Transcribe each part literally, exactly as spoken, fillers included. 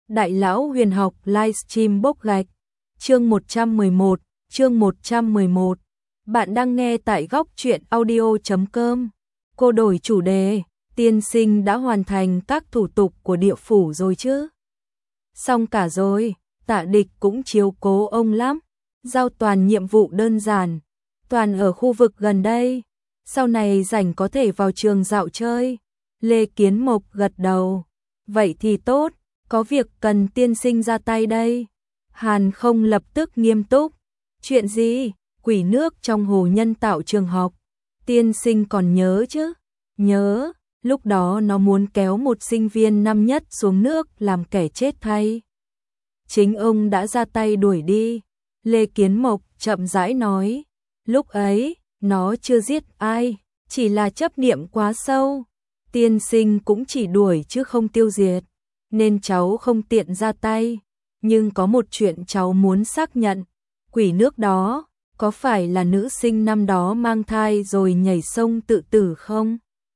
Đại lão huyền học livestream bốc gạch. Chương một trăm mười một, chương một trăm mười một. Bạn đang nghe tại góc truyện audio chấm com. Cô đổi chủ đề, tiên sinh đã hoàn thành các thủ tục của địa phủ rồi chứ? Xong cả rồi, Tạ Địch cũng chiếu cố ông lắm. Giao toàn nhiệm vụ đơn giản, toàn ở khu vực gần đây. Sau này rảnh có thể vào trường dạo chơi. Lê Kiến Mộc gật đầu. Vậy thì tốt, có việc cần tiên sinh ra tay đây. Hàn Không lập tức nghiêm túc. Chuyện gì? Quỷ nước trong hồ nhân tạo trường học. Tiên sinh còn nhớ chứ? Nhớ, lúc đó nó muốn kéo một sinh viên năm nhất xuống nước làm kẻ chết thay. Chính ông đã ra tay đuổi đi. Lê Kiến Mộc chậm rãi nói. Lúc ấy, nó chưa giết ai, chỉ là chấp niệm quá sâu. Tiên sinh cũng chỉ đuổi chứ không tiêu diệt, nên cháu không tiện ra tay. Nhưng có một chuyện cháu muốn xác nhận. Quỷ nước đó, có phải là nữ sinh năm đó mang thai rồi nhảy sông tự tử không?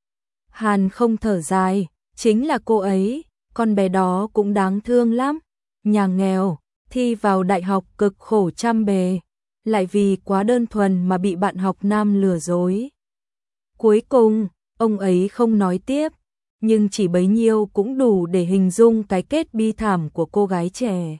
Hàn Không thở dài, chính là cô ấy, con bé đó cũng đáng thương lắm. Nhà nghèo, thi vào đại học cực khổ trăm bề, lại vì quá đơn thuần mà bị bạn học nam lừa dối. Cuối cùng, ông ấy không nói tiếp, nhưng chỉ bấy nhiêu cũng đủ để hình dung cái kết bi thảm của cô gái trẻ.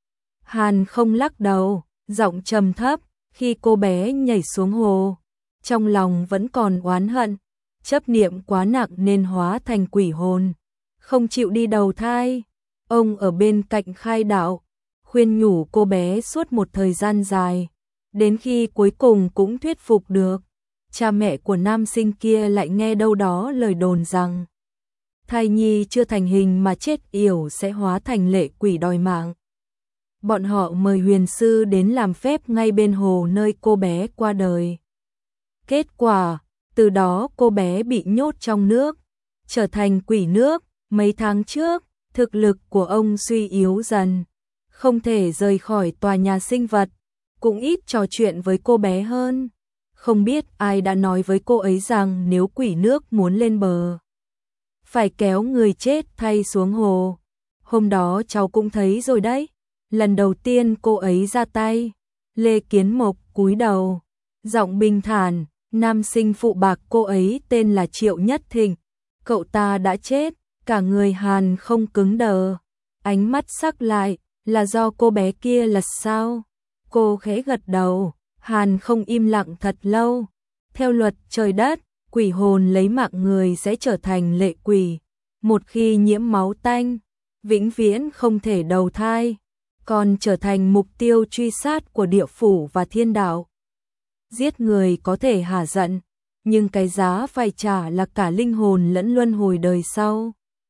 Hàn Không lắc đầu, giọng trầm thấp, khi cô bé nhảy xuống hồ, trong lòng vẫn còn oán hận, chấp niệm quá nặng nên hóa thành quỷ hồn, không chịu đi đầu thai. Ông ở bên cạnh khai đạo, khuyên nhủ cô bé suốt một thời gian dài, đến khi cuối cùng cũng thuyết phục được. Cha mẹ của nam sinh kia lại nghe đâu đó lời đồn rằng thai nhi chưa thành hình mà chết yểu sẽ hóa thành lệ quỷ đòi mạng. Bọn họ mời huyền sư đến làm phép ngay bên hồ nơi cô bé qua đời. Kết quả, từ đó cô bé bị nhốt trong nước, trở thành quỷ nước. Mấy tháng trước, thực lực của ông suy yếu dần, không thể rời khỏi tòa nhà sinh vật, cũng ít trò chuyện với cô bé hơn. Không biết ai đã nói với cô ấy rằng nếu quỷ nước muốn lên bờ, phải kéo người chết thay xuống hồ. Hôm đó cháu cũng thấy rồi đấy. Lần đầu tiên cô ấy ra tay. Lê Kiến Mộc cúi đầu, giọng bình thản. Nam sinh phụ bạc cô ấy tên là Triệu Nhất Thịnh. Cậu ta đã chết. Cả người Hàn Không cứng đờ, ánh mắt sắc lại. Là do cô bé kia là sao? Cô khẽ gật đầu. Hàn Không im lặng thật lâu. Theo luật trời đất, quỷ hồn lấy mạng người sẽ trở thành lệ quỷ. Một khi nhiễm máu tanh, vĩnh viễn không thể đầu thai, còn trở thành mục tiêu truy sát của địa phủ và thiên đạo. Giết người có thể hả giận, nhưng cái giá phải trả là cả linh hồn lẫn luân hồi đời sau.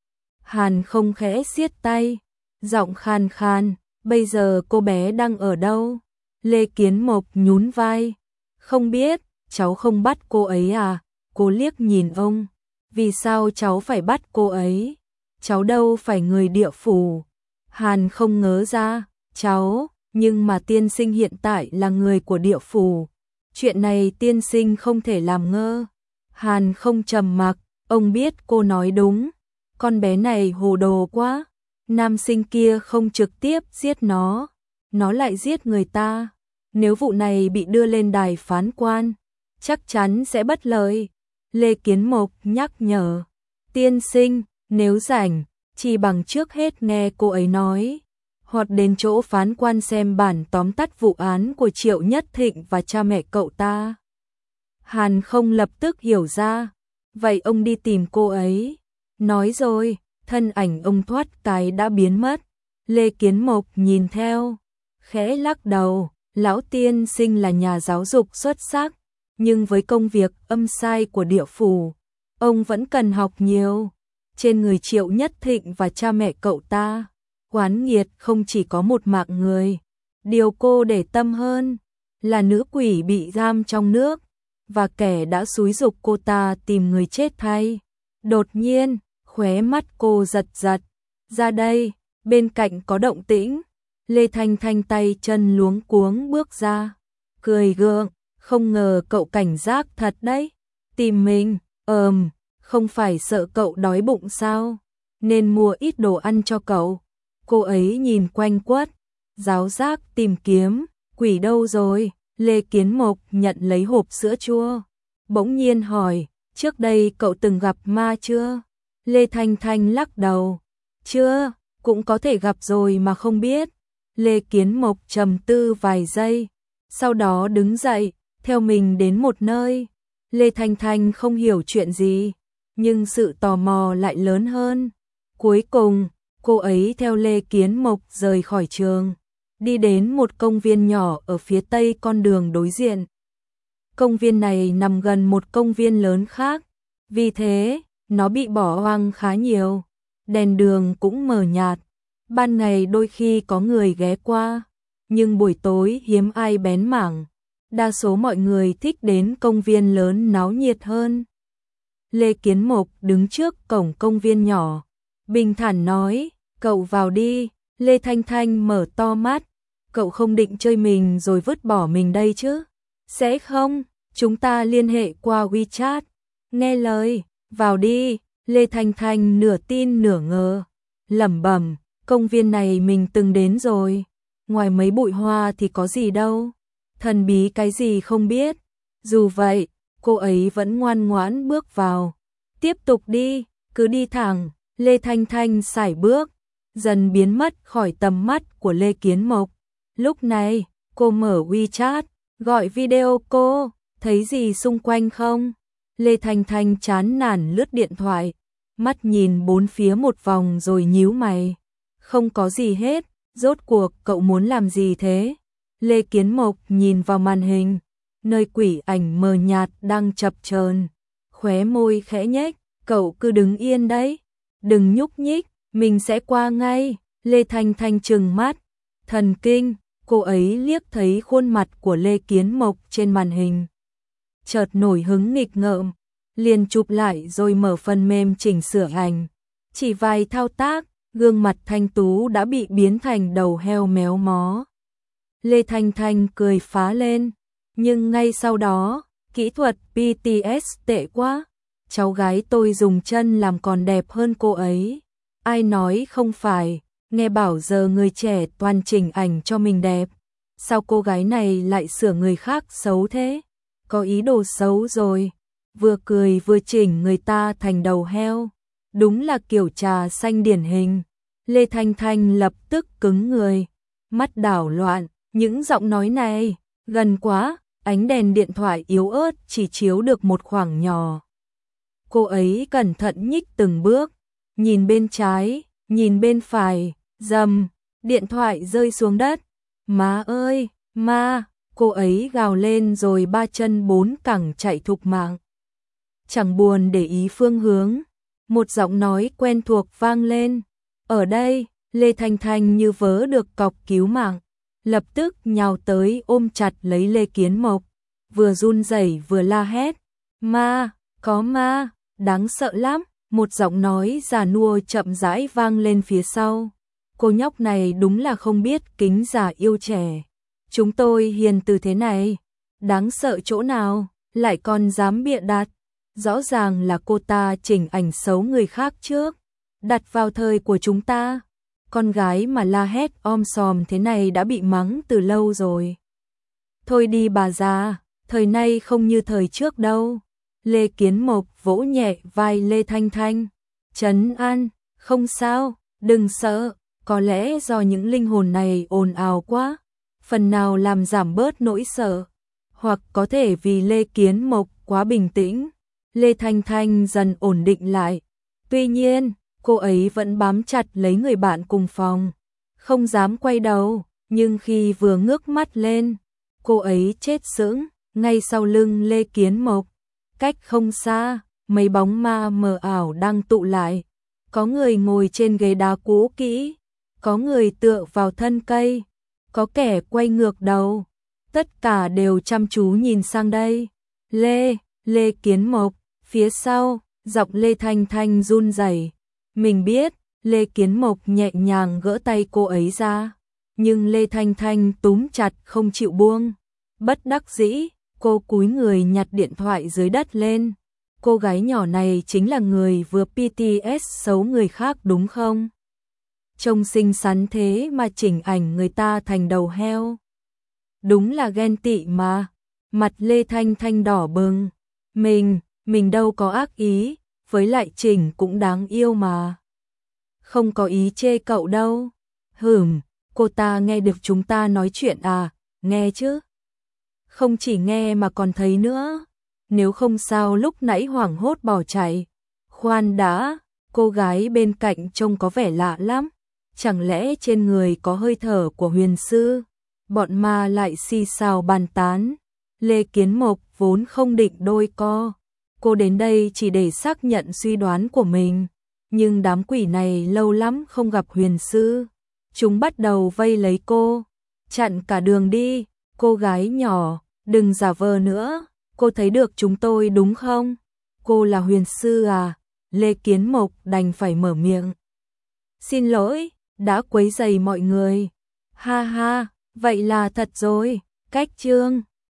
Hàn Không khẽ siết tay, giọng khan khan, bây giờ cô bé đang ở đâu? Lê Kiến Mộc nhún vai, không biết, cháu không bắt cô ấy à? Cô liếc nhìn ông, vì sao cháu phải bắt cô ấy? Cháu đâu phải người địa phủ. Hàn Không ngớ ra, cháu, nhưng mà tiên sinh hiện tại là người của địa phủ. Chuyện này tiên sinh không thể làm ngơ. Hàn Không trầm mặc, ông biết cô nói đúng. Con bé này hồ đồ quá. Nam sinh kia không trực tiếp giết nó, nó lại giết người ta. Nếu vụ này bị đưa lên đài phán quan, chắc chắn sẽ bất lợi. Lê Kiến Mộc nhắc nhở, tiên sinh, nếu rảnh, chỉ bằng trước hết nghe cô ấy nói, hoặc đến chỗ phán quan xem bản tóm tắt vụ án của Triệu Nhất Thịnh và cha mẹ cậu ta. Hàn Không lập tức hiểu ra, vậy ông đi tìm cô ấy. Nói rồi, thân ảnh ông thoát cái đã biến mất. Lê Kiến Mộc nhìn theo, khẽ lắc đầu, lão tiên sinh là nhà giáo dục xuất sắc, nhưng với công việc âm sai của địa phủ, ông vẫn cần học nhiều. Trên người Triệu Nhất Thịnh và cha mẹ cậu ta, oán nghiệt không chỉ có một mạng người. Điều cô để tâm hơn là nữ quỷ bị giam trong nước, và kẻ đã xúi giục cô ta tìm người chết thay. Đột nhiên, khóe mắt cô giật giật. Ra đây, bên cạnh có động tĩnh. Lê Thanh Thanh tay chân luống cuống bước ra, cười gượng, không ngờ cậu cảnh giác thật đấy. Tìm mình, ờm, không phải sợ cậu đói bụng sao, nên mua ít đồ ăn cho cậu. Cô ấy nhìn quanh quất, giáo giác tìm kiếm, quỷ đâu rồi? Lê Kiến Mộc nhận lấy hộp sữa chua, bỗng nhiên hỏi, trước đây cậu từng gặp ma chưa? Lê Thanh Thanh lắc đầu, chưa, cũng có thể gặp rồi mà không biết. Lê Kiến Mộc trầm tư vài giây, sau đó đứng dậy, theo mình đến một nơi. Lê Thanh Thanh không hiểu chuyện gì, nhưng sự tò mò lại lớn hơn. Cuối cùng, cô ấy theo Lê Kiến Mộc rời khỏi trường, đi đến một công viên nhỏ ở phía tây con đường đối diện. Công viên này nằm gần một công viên lớn khác, vì thế, nó bị bỏ hoang khá nhiều. Đèn đường cũng mờ nhạt, ban ngày đôi khi có người ghé qua, nhưng buổi tối hiếm ai bén mảng. Đa số mọi người thích đến công viên lớn náo nhiệt hơn. Lê Kiến Mộc đứng trước cổng công viên nhỏ, bình thản nói, cậu vào đi. Lê Thanh Thanh mở to mắt, cậu không định chơi mình rồi vứt bỏ mình đây chứ? Sẽ không, chúng ta liên hệ qua WeChat. Nghe lời, vào đi. Lê Thanh Thanh nửa tin nửa ngờ, lẩm bẩm, công viên này mình từng đến rồi, ngoài mấy bụi hoa thì có gì đâu, thần bí cái gì không biết. Dù vậy, cô ấy vẫn ngoan ngoãn bước vào. Tiếp tục đi, cứ đi thẳng. Lê Thanh Thanh sải bước, dần biến mất khỏi tầm mắt của Lê Kiến Mộc. Lúc này, cô mở WeChat, gọi video cô, thấy gì xung quanh không? Lê Thanh Thanh chán nản lướt điện thoại, mắt nhìn bốn phía một vòng rồi nhíu mày. Không có gì hết, rốt cuộc cậu muốn làm gì thế? Lê Kiến Mộc nhìn vào màn hình, nơi quỷ ảnh mờ nhạt đang chập chờn, khóe môi khẽ nhếch, cậu cứ đứng yên đấy, đừng nhúc nhích, mình sẽ qua ngay. Lê Thanh Thanh trừng mắt, thần kinh, cô ấy liếc thấy khuôn mặt của Lê Kiến Mộc trên màn hình. Chợt nổi hứng nghịch ngợm, liền chụp lại rồi mở phần mềm chỉnh sửa ảnh. Chỉ vài thao tác, gương mặt thanh tú đã bị biến thành đầu heo méo mó. Lê Thanh Thanh cười phá lên, nhưng ngay sau đó, kỹ thuật bê tê ét tệ quá. Cháu gái tôi dùng chân làm còn đẹp hơn cô ấy. Ai nói không phải, nghe bảo giờ người trẻ toàn chỉnh ảnh cho mình đẹp. Sao cô gái này lại sửa người khác xấu thế? Có ý đồ xấu rồi. Vừa cười vừa chỉnh người ta thành đầu heo. Đúng là kiểu trà xanh điển hình. Lê Thanh Thanh lập tức cứng người, mắt đảo loạn, những giọng nói này, gần quá, ánh đèn điện thoại yếu ớt chỉ chiếu được một khoảng nhỏ. Cô ấy cẩn thận nhích từng bước, nhìn bên trái, nhìn bên phải, rầm, điện thoại rơi xuống đất. Má ơi, ma, cô ấy gào lên rồi ba chân bốn cẳng chạy thục mạng. Chẳng buồn để ý phương hướng, một giọng nói quen thuộc vang lên. Ở đây, Lê Thanh Thanh như vớ được cọc cứu mạng, lập tức nhào tới ôm chặt lấy Lê Kiến Mộc, vừa run rẩy vừa la hét. Ma, có ma, đáng sợ lắm, một giọng nói già nua chậm rãi vang lên phía sau. Cô nhóc này đúng là không biết kính già yêu trẻ. Chúng tôi hiền từ thế này, đáng sợ chỗ nào, lại còn dám bịa đặt. Rõ ràng là cô ta chỉnh ảnh xấu người khác trước, đặt vào thời của chúng ta. Con gái mà la hét om sòm thế này đã bị mắng từ lâu rồi. Thôi đi bà già, thời nay không như thời trước đâu. Lê Kiến Mộc vỗ nhẹ vai Lê Thanh Thanh, trấn an, không sao, đừng sợ, có lẽ do những linh hồn này ồn ào quá, phần nào làm giảm bớt nỗi sợ, hoặc có thể vì Lê Kiến Mộc quá bình tĩnh. Lê Thanh Thanh dần ổn định lại, tuy nhiên, cô ấy vẫn bám chặt lấy người bạn cùng phòng, không dám quay đầu, nhưng khi vừa ngước mắt lên, cô ấy chết sững, ngay sau lưng Lê Kiến Mộc. Cách không xa, mấy bóng ma mờ ảo đang tụ lại, có người ngồi trên ghế đá cũ kỹ, có người tựa vào thân cây, có kẻ quay ngược đầu, tất cả đều chăm chú nhìn sang đây. Lê, Lê Kiến Mộc, phía sau, giọng Lê Thanh Thanh run rẩy. Mình biết, Lê Kiến Mộc nhẹ nhàng gỡ tay cô ấy ra, nhưng Lê Thanh Thanh túm chặt không chịu buông. Bất đắc dĩ, cô cúi người nhặt điện thoại dưới đất lên. Cô gái nhỏ này chính là người vừa pê tê ét xấu người khác đúng không? trông xinh xắn thế mà chỉnh ảnh người ta thành đầu heo. Đúng là ghen tị mà. Mặt Lê Thanh Thanh đỏ bừng. Mình, mình đâu có ác ý, với lại chỉnh cũng đáng yêu mà. Không có ý chê cậu đâu. Hửm, cô ta nghe được chúng ta nói chuyện à, nghe chứ. Không chỉ nghe mà còn thấy nữa. Nếu không sao lúc nãy hoảng hốt bỏ chạy. Khoan đã, cô gái bên cạnh trông có vẻ lạ lắm. Chẳng lẽ trên người có hơi thở của huyền sư? Bọn ma lại xì xào bàn tán. Lê Kiến Mộc vốn không định đôi co. Cô đến đây chỉ để xác nhận suy đoán của mình. Nhưng đám quỷ này lâu lắm không gặp huyền sư. Chúng bắt đầu vây lấy cô. Chặn cả đường đi. Cô gái nhỏ, đừng giả vờ nữa. Cô thấy được chúng tôi đúng không? Cô là huyền sư à? Lê Kiến Mộc đành phải mở miệng. Xin lỗi, đã quấy rầy mọi người. Ha ha, vậy là thật rồi. Cách chương